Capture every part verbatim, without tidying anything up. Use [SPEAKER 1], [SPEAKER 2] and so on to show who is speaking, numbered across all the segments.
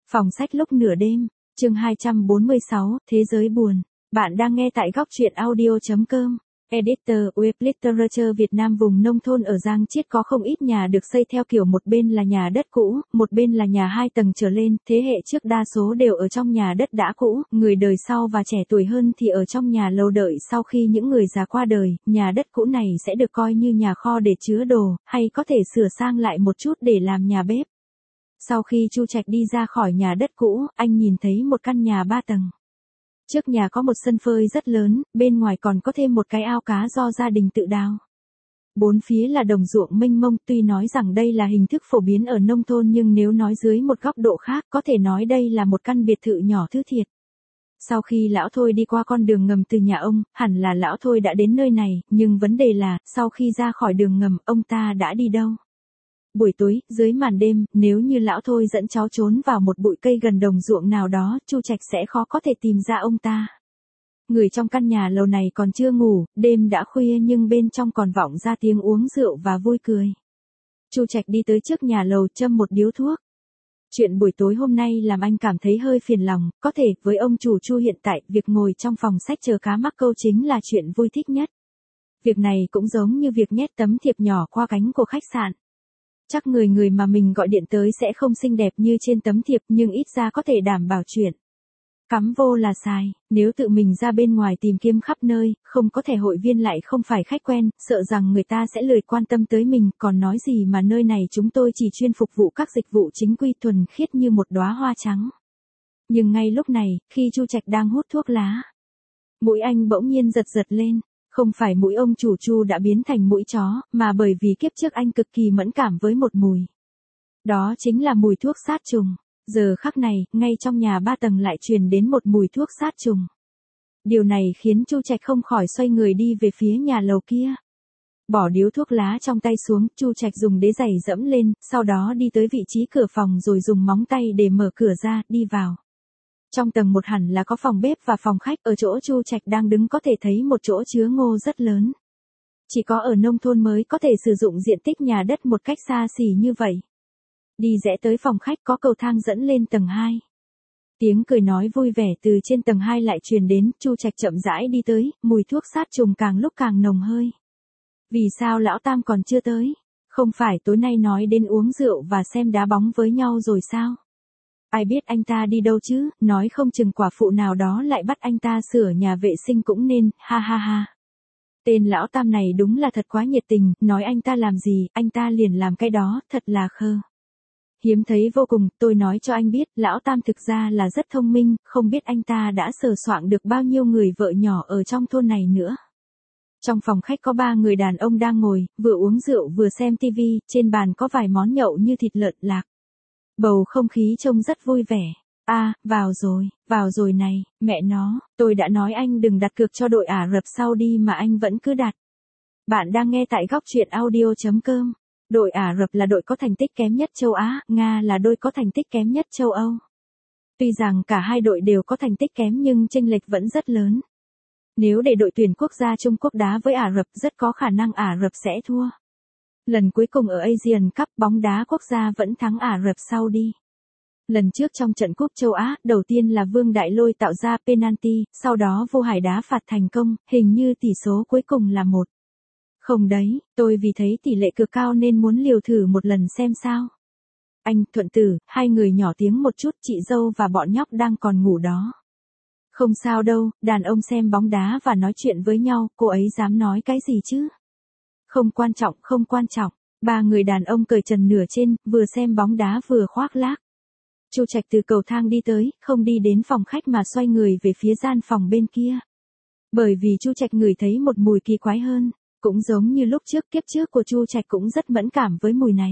[SPEAKER 1] Phòng sách lúc nửa đêm, chương hai trăm bốn mươi sáu, Thế giới buồn. Bạn đang nghe tại góc truyện audio chấm com. Editor, Web Literature Việt Nam. Vùng nông thôn ở Giang Chiết có không ít nhà được xây theo kiểu một bên là nhà đất cũ, một bên là nhà hai tầng trở lên. Thế hệ trước đa số đều ở trong nhà đất đã cũ, người đời sau và trẻ tuổi hơn thì ở trong nhà lầu. Đợi sau khi những người già qua đời, nhà đất cũ này sẽ được coi như nhà kho để chứa đồ, hay có thể sửa sang lại một chút để làm nhà bếp. Sau khi Chu Trạch đi ra khỏi nhà đất cũ, anh nhìn thấy một căn nhà ba tầng. Trước nhà có một sân phơi rất lớn, bên ngoài còn có thêm một cái ao cá do gia đình tự đào. Bốn phía là đồng ruộng mênh mông, tuy nói rằng đây là hình thức phổ biến ở nông thôn nhưng nếu nói dưới một góc độ khác, có thể nói đây là một căn biệt thự nhỏ thứ thiệt. Sau khi lão Thôi đi qua con đường ngầm từ nhà ông, hẳn là lão Thôi đã đến nơi này, nhưng vấn đề là, sau khi ra khỏi đường ngầm, ông ta đã đi đâu? Buổi tối, dưới màn đêm, nếu như lão Thôi dẫn cháu trốn vào một bụi cây gần đồng ruộng nào đó, Chu Trạch sẽ khó có thể tìm ra ông ta. Người trong căn nhà lầu này còn chưa ngủ, đêm đã khuya nhưng bên trong còn vọng ra tiếng uống rượu và vui cười. Chu Trạch đi tới trước nhà lầu châm một điếu thuốc. Chuyện buổi tối hôm nay làm anh cảm thấy hơi phiền lòng, có thể với ông chủ Chu hiện tại, việc ngồi trong phòng sách chờ cá mắc câu chính là chuyện vui thích nhất. Việc này cũng giống như việc nhét tấm thiệp nhỏ qua cánh của khách sạn. Chắc người người mà mình gọi điện tới sẽ không xinh đẹp như trên tấm thiệp nhưng ít ra có thể đảm bảo chuyện cắm vô là xài. Nếu tự mình ra bên ngoài tìm kiếm khắp nơi, không có thẻ hội viên lại không phải khách quen, sợ rằng người ta sẽ lười quan tâm tới mình, còn nói gì mà nơi này chúng tôi chỉ chuyên phục vụ các dịch vụ chính quy thuần khiết như một đóa hoa trắng. Nhưng ngay lúc này, khi Chu Trạch đang hút thuốc lá, mũi anh bỗng nhiên giật giật lên. Không phải mũi ông chủ Chu đã biến thành mũi chó, mà bởi vì kiếp trước anh cực kỳ mẫn cảm với một mùi. Đó chính là mùi thuốc sát trùng. Giờ khắc này, ngay trong nhà ba tầng lại truyền đến một mùi thuốc sát trùng. Điều này khiến Chu Trạch không khỏi xoay người đi về phía nhà lầu kia. Bỏ điếu thuốc lá trong tay xuống, Chu Trạch dùng đế giày dẫm lên, sau đó đi tới vị trí cửa phòng rồi dùng móng tay để mở cửa ra, đi vào. Trong tầng một hẳn là có phòng bếp và phòng khách, ở chỗ Chu Trạch đang đứng có thể thấy một chỗ chứa ngô rất lớn. Chỉ có ở nông thôn mới có thể sử dụng diện tích nhà đất một cách xa xỉ như vậy. Đi rẽ tới phòng khách có cầu thang dẫn lên tầng hai. Tiếng cười nói vui vẻ từ trên tầng hai lại truyền đến, Chu Trạch chậm rãi đi tới, mùi thuốc sát trùng càng lúc càng nồng hơi. Vì sao lão Tam còn chưa tới? Không phải tối nay nói đến uống rượu và xem đá bóng với nhau rồi sao? Ai biết anh ta đi đâu chứ, nói không chừng quả phụ nào đó lại bắt anh ta sửa nhà vệ sinh cũng nên, ha ha ha. Tên lão Tam này đúng là thật quá nhiệt tình, nói anh ta làm gì, anh ta liền làm cái đó, thật là khờ. Hiếm thấy vô cùng, tôi nói cho anh biết, lão Tam thực ra là rất thông minh, không biết anh ta đã sờ soạng được bao nhiêu người vợ nhỏ ở trong thôn này nữa. Trong phòng khách có ba người đàn ông đang ngồi, vừa uống rượu vừa xem tivi, trên bàn có vài món nhậu như thịt lợn lạc. Bầu không khí trông rất vui vẻ. A, à, vào rồi, vào rồi này, mẹ nó, tôi đã nói anh đừng đặt cược cho đội Ả Rập Saudi mà anh vẫn cứ đặt. Bạn đang nghe tại góc truyện audio chấm com. Đội Ả Rập là đội có thành tích kém nhất châu Á, Nga là đội có thành tích kém nhất châu Âu. Tuy rằng cả hai đội đều có thành tích kém nhưng chênh lệch vẫn rất lớn. Nếu để đội tuyển quốc gia Trung Quốc đá với Ả Rập, rất có khả năng Ả Rập sẽ thua. Lần cuối cùng ở Asian Cup, bóng đá quốc gia vẫn thắng Ả Rập Saudi. Lần trước trong trận cúp châu Á, đầu tiên là Vương Đại Lôi tạo ra penalty, sau đó Vô Hải đá phạt thành công, hình như tỷ số cuối cùng là một không đấy, tôi vì thấy tỷ lệ cực cao nên muốn liều thử một lần xem sao. Anh, Thuận Tử, hai người nhỏ tiếng một chút, chị dâu và bọn nhóc đang còn ngủ đó. Không sao đâu, đàn ông xem bóng đá và nói chuyện với nhau, cô ấy dám nói cái gì chứ? Không quan trọng, không quan trọng. Ba người đàn ông cởi trần nửa trên, vừa xem bóng đá vừa khoác lác. Chu Trạch từ cầu thang đi tới, không đi đến phòng khách mà xoay người về phía gian phòng bên kia. Bởi vì Chu Trạch ngửi thấy một mùi kỳ quái hơn, cũng giống như lúc trước, kiếp trước của Chu Trạch cũng rất mẫn cảm với mùi này.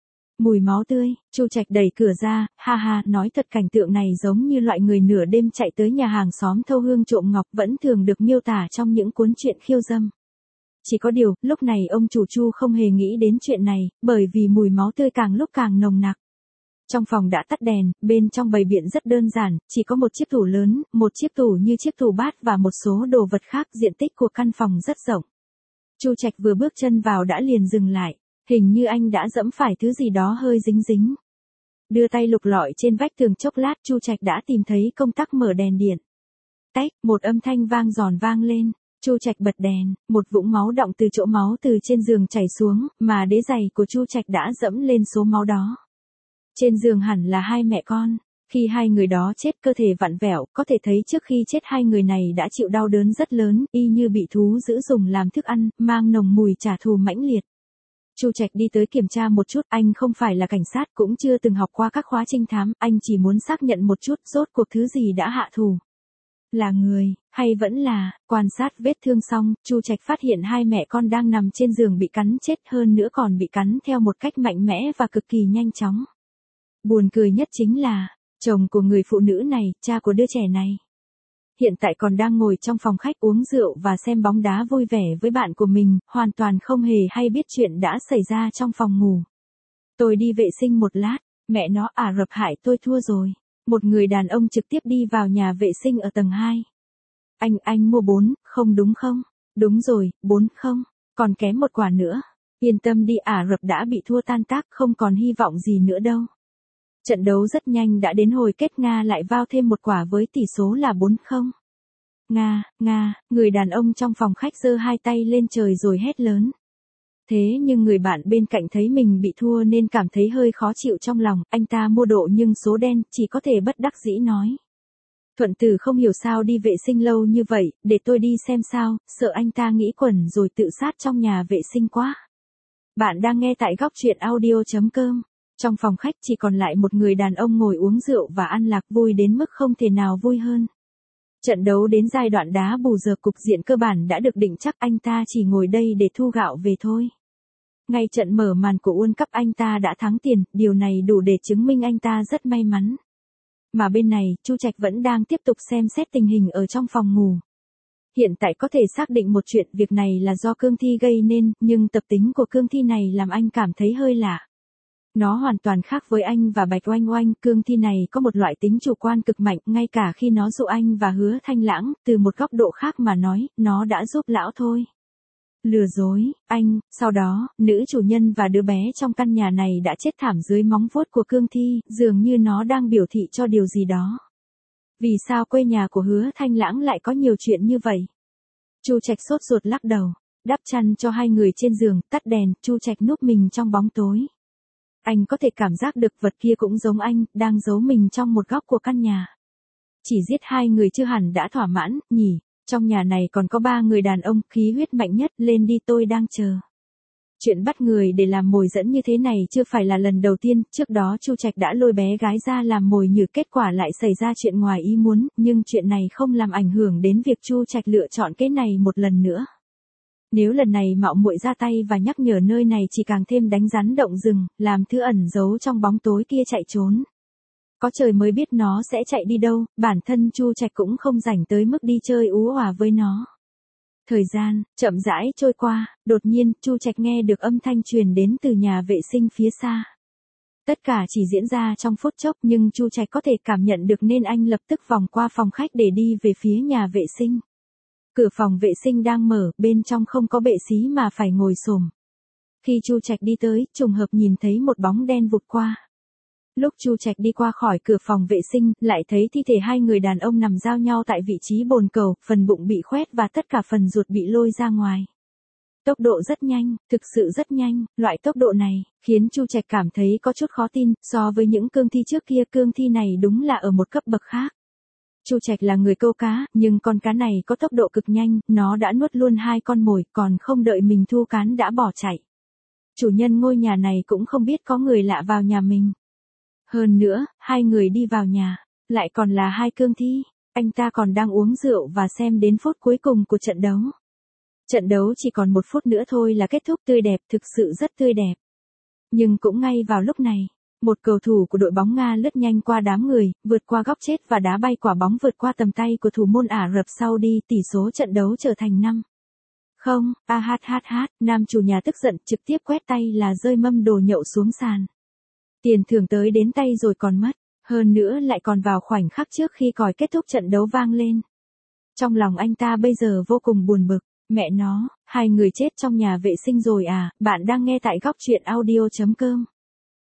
[SPEAKER 1] Mùi máu tươi. Chu Trạch đẩy cửa ra, ha ha, nói thật cảnh tượng này giống như loại người nửa đêm chạy tới nhà hàng xóm thâu hương trộm ngọc vẫn thường được miêu tả trong những cuốn truyện khiêu dâm. Chỉ có điều, lúc này ông chủ Chu không hề nghĩ đến chuyện này, bởi vì mùi máu tươi càng lúc càng nồng nặc. Trong phòng đã tắt đèn, bên trong bày biện rất đơn giản, chỉ có một chiếc tủ lớn, một chiếc tủ như chiếc tủ bát và một số đồ vật khác, diện tích của căn phòng rất rộng. Chu Trạch vừa bước chân vào đã liền dừng lại, hình như anh đã dẫm phải thứ gì đó hơi dính dính. Đưa tay lục lọi trên vách tường chốc lát, Chu Trạch đã tìm thấy công tắc mở đèn điện. Tách, một âm thanh vang giòn vang lên. Chu Trạch bật đèn, một vũng máu đọng từ chỗ máu từ trên giường chảy xuống, mà đế giày của Chu Trạch đã dẫm lên số máu đó. Trên giường hẳn là hai mẹ con. Khi hai người đó chết, cơ thể vặn vẹo, có thể thấy trước khi chết hai người này đã chịu đau đớn rất lớn, y như bị thú dữ dùng làm thức ăn, mang nồng mùi trả thù mãnh liệt. Chu Trạch đi tới kiểm tra một chút, anh không phải là cảnh sát, cũng chưa từng học qua các khóa trinh thám, anh chỉ muốn xác nhận một chút rốt cuộc thứ gì đã hạ thủ. Là người, hay vẫn là, quan sát vết thương xong, Chu Trạch phát hiện hai mẹ con đang nằm trên giường bị cắn chết, hơn nữa còn bị cắn theo một cách mạnh mẽ và cực kỳ nhanh chóng. Buồn cười nhất chính là, chồng của người phụ nữ này, cha của đứa trẻ này, hiện tại còn đang ngồi trong phòng khách uống rượu và xem bóng đá vui vẻ với bạn của mình, hoàn toàn không hề hay biết chuyện đã xảy ra trong phòng ngủ. Tôi đi vệ sinh một lát, mẹ nó Ả Rập hại tôi thua rồi. Một người đàn ông trực tiếp đi vào nhà vệ sinh ở tầng hai. Anh, anh mua bốn, không đúng không? Đúng rồi, bốn không, còn kém một quả nữa. Yên tâm đi, Ả Rập đã bị thua tan tác, không còn hy vọng gì nữa đâu. Trận đấu rất nhanh đã đến hồi kết, Nga lại vào thêm một quả với tỷ số là bốn không. Nga, Nga, người đàn ông trong phòng khách giơ hai tay lên trời rồi hét lớn. Thế nhưng người bạn bên cạnh thấy mình bị thua nên cảm thấy hơi khó chịu trong lòng, anh ta mua độ nhưng số đen, chỉ có thể bất đắc dĩ nói. Thuận Tử không hiểu sao đi vệ sinh lâu như vậy, để tôi đi xem sao, sợ anh ta nghĩ quẩn rồi tự sát trong nhà vệ sinh quá. Bạn đang nghe tại góc truyện audio chấm com. Trong phòng khách chỉ còn lại một người đàn ông ngồi uống rượu và ăn lạc, vui đến mức không thể nào vui hơn. Trận đấu đến giai đoạn đá bù giờ, cục diện cơ bản đã được định chắc, anh ta chỉ ngồi đây để thu gạo về thôi. Ngay trận mở màn của World Cup anh ta đã thắng tiền, điều này đủ để chứng minh anh ta rất may mắn. Mà bên này, Chu Trạch vẫn đang tiếp tục xem xét tình hình ở trong phòng ngủ. Hiện tại có thể xác định một chuyện, việc này là do cương thi gây nên, nhưng tập tính của cương thi này làm anh cảm thấy hơi lạ. Nó hoàn toàn khác với anh và Bạch Oanh Oanh, cương thi này có một loại tính chủ quan cực mạnh, ngay cả khi nó dụ anh và Hứa Thanh Lãng, từ một góc độ khác mà nói, nó đã giúp lão thôi. Lừa dối, anh, sau đó, nữ chủ nhân và đứa bé trong căn nhà này đã chết thảm dưới móng vuốt của cương thi, dường như nó đang biểu thị cho điều gì đó. Vì sao quê nhà của Hứa Thanh Lãng lại có nhiều chuyện như vậy? Chu Trạch sốt ruột lắc đầu, đắp chăn cho hai người trên giường, tắt đèn, Chu Trạch núp mình trong bóng tối. Anh có thể cảm giác được vật kia cũng giống anh, đang giấu mình trong một góc của căn nhà. Chỉ giết hai người chưa hẳn đã thỏa mãn, nhỉ? Trong nhà này còn có ba người đàn ông, khí huyết mạnh nhất, lên đi, tôi đang chờ. Chuyện bắt người để làm mồi dẫn như thế này chưa phải là lần đầu tiên, trước đó Chu Trạch đã lôi bé gái ra làm mồi nhử, kết quả lại xảy ra chuyện ngoài ý muốn, nhưng chuyện này không làm ảnh hưởng đến việc Chu Trạch lựa chọn cái này một lần nữa. Nếu lần này mạo muội ra tay và nhắc nhở, nơi này chỉ càng thêm đánh rắn động rừng, làm thứ ẩn giấu trong bóng tối kia chạy trốn. Có trời mới biết nó sẽ chạy đi đâu, bản thân Chu Trạch cũng không rảnh tới mức đi chơi ú òa với nó. Thời gian chậm rãi trôi qua, đột nhiên Chu Trạch nghe được âm thanh truyền đến từ nhà vệ sinh phía xa. Tất cả chỉ diễn ra trong phút chốc, nhưng Chu Trạch có thể cảm nhận được nên anh lập tức vòng qua phòng khách để đi về phía nhà vệ sinh. Cửa phòng vệ sinh đang mở, bên trong không có bệ xí mà phải ngồi xổm. Khi Chu Trạch đi tới, trùng hợp nhìn thấy một bóng đen vụt qua. Lúc Chu Trạch đi qua khỏi cửa phòng vệ sinh, lại thấy thi thể hai người đàn ông nằm giao nhau tại vị trí bồn cầu, phần bụng bị khoét và tất cả phần ruột bị lôi ra ngoài. Tốc độ rất nhanh, thực sự rất nhanh, loại tốc độ này, khiến Chu Trạch cảm thấy có chút khó tin, so với những cương thi trước kia, cương thi này đúng là ở một cấp bậc khác. Chu Trạch là người câu cá, nhưng con cá này có tốc độ cực nhanh, nó đã nuốt luôn hai con mồi, còn không đợi mình thu cán đã bỏ chạy. Chủ nhân ngôi nhà này cũng không biết có người lạ vào nhà mình. Hơn nữa, hai người đi vào nhà, lại còn là hai cương thi, anh ta còn đang uống rượu và xem đến phút cuối cùng của trận đấu. Trận đấu chỉ còn một phút nữa thôi là kết thúc, tươi đẹp, thực sự rất tươi đẹp. Nhưng cũng ngay vào lúc này, một cầu thủ của đội bóng Nga lướt nhanh qua đám người, vượt qua góc chết và đá bay quả bóng vượt qua tầm tay của thủ môn Ả Rập Saudi, tỷ số trận đấu trở thành năm không, ahhh, nam chủ nhà tức giận trực tiếp quét tay là rơi mâm đồ nhậu xuống sàn. Tiền thưởng tới đến tay rồi còn mất, hơn nữa lại còn vào khoảnh khắc trước khi còi kết thúc trận đấu vang lên. Trong lòng anh ta bây giờ vô cùng buồn bực, mẹ nó, hai người chết trong nhà vệ sinh rồi à, bạn đang nghe tại góc truyện audio chấm com.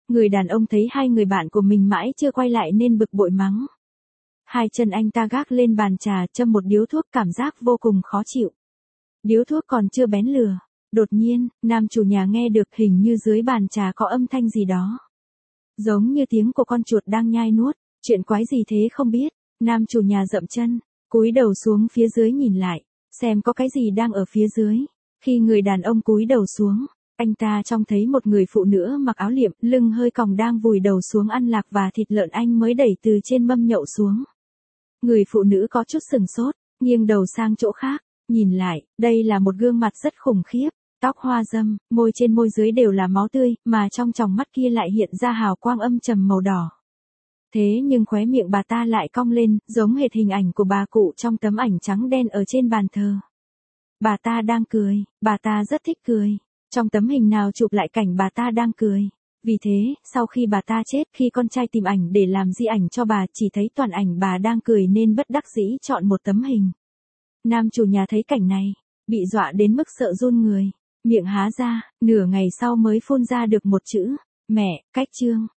[SPEAKER 1] Người đàn ông thấy hai người bạn của mình mãi chưa quay lại nên bực bội mắng. Hai chân anh ta gác lên bàn trà, châm một điếu thuốc, cảm giác vô cùng khó chịu. Điếu thuốc còn chưa bén lửa. Đột nhiên, nam chủ nhà nghe được hình như dưới bàn trà có âm thanh gì đó. Giống như tiếng của con chuột đang nhai nuốt. Chuyện quái gì thế không biết. Nam chủ nhà dậm chân, cúi đầu xuống phía dưới nhìn lại, xem có cái gì đang ở phía dưới. Khi người đàn ông cúi đầu xuống, anh ta trông thấy một người phụ nữ mặc áo liệm, lưng hơi còng đang vùi đầu xuống ăn lạc và thịt lợn anh mới đẩy từ trên mâm nhậu xuống. Người phụ nữ có chút sừng sốt, nghiêng đầu sang chỗ khác, nhìn lại, đây là một gương mặt rất khủng khiếp, tóc hoa râm, môi trên môi dưới đều là máu tươi, mà trong tròng mắt kia lại hiện ra hào quang âm trầm màu đỏ. Thế nhưng khóe miệng bà ta lại cong lên, giống hệt hình ảnh của bà cụ trong tấm ảnh trắng đen ở trên bàn thờ. Bà ta đang cười, bà ta rất thích cười. Trong tấm hình nào chụp lại cảnh bà ta đang cười. Vì thế, sau khi bà ta chết, khi con trai tìm ảnh để làm di ảnh cho bà, chỉ thấy toàn ảnh bà đang cười nên bất đắc dĩ chọn một tấm hình. Nam chủ nhà thấy cảnh này, bị dọa đến mức sợ run người, miệng há ra, nửa ngày sau mới phun ra được một chữ, mẹ, cách chương.